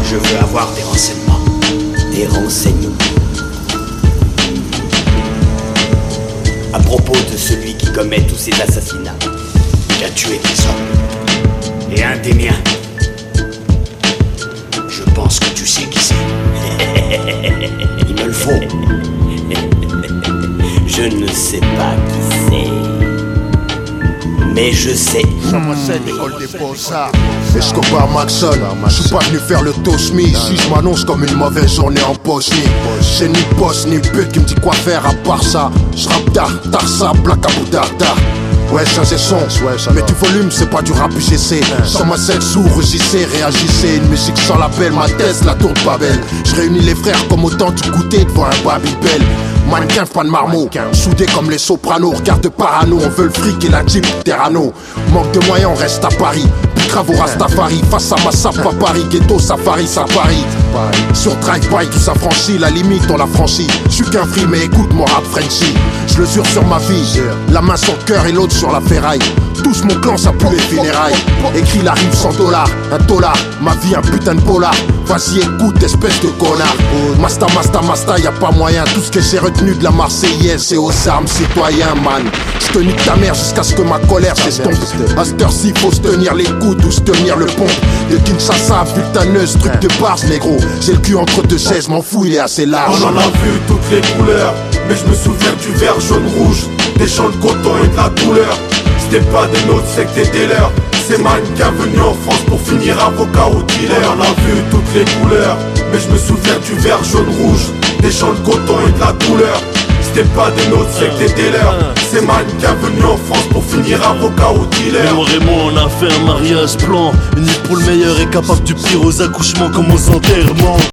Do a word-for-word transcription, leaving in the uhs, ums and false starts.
Je veux avoir des renseignements. Des renseignements. À propos de celui qui commet tous ces assassinats. Il a tué des hommes. Et un des miens. Je pense que tu sais qui c'est. Il me le faut. Je ne sais pas qui c'est. Mais je sais. Escobar Maxon, je suis pas venu faire le tosmi. Si je m'annonce comme une mauvaise journée en Bosnie, c'est ni boss ni pute qui me dit quoi faire à part ça. Je rappe tard, tard ça, black à bout d'arda. Ouais, ça c'est son, mais du volume, c'est pas du rap U G C. Sans ma scène sous, rugissez, réagissez. Une musique sans label, ma tête, la tour de Babel. Je réunis les frères comme autant du goûter devant un Babybel. Mannequin, pas de marmot, soudés comme les sopranos. Regarde parano, on veut le fric et la jeep Terrano. Manque de moyens, on reste à Paris. Bravo Rastafari, face à Massa, pas Paris. Ghetto, Safari, Safari. Sur drive-by, tout s'affranchit, la limite on l'a franchi. Je suis qu'un free, mais écoute mon rap Frenchy. Je le jure sur ma vie, la main sur le cœur et l'autre sur la ferraille. Tous mon clan, ça pue les funérailles. Écrit la rime cent dollars, un dollar. Ma vie, un putain de polar. Vas-y, écoute, espèce de connard. Masta, masta, masta, y a pas moyen. Tout ce que j'ai retenu de la Marseillaise, c'est aux armes citoyens, man. Je te nique ta mère jusqu'à ce que ma colère s'estompe. À cette heure-ci, faut se tenir les coudes ou se tenir le pont. De Kinshasa, putaneuse, truc de bars, négro. J'ai le cul entre deux chaises, m'en fous, il est assez large. On en a vu toutes les couleurs, mais je me souviens du vert jaune-rouge, des champs de coton et de la douleur. C'était pas des nôtres, c'est que t'es des leurs. C'est mannequin venu en France pour finir avocat ou dealer. On en a vu toutes les couleurs, mais je me souviens du vert jaune-rouge, des champs de coton et de la douleur. C'était pas des nôtres, c'est que t'es des leurs. C'est mannequin venu en France pour finir avocat ou dealer. Mémoire et moi on a fait un mariage blanc, uni pour le meilleur et capable du pire aux accouchements comme aux enterrements.